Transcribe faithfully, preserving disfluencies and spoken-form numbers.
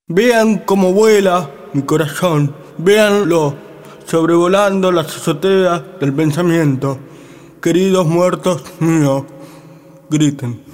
Vean cómo vuela mi corazón, véanlo, sobrevolando las azoteas del pensamiento. Queridos muertos míos, griten.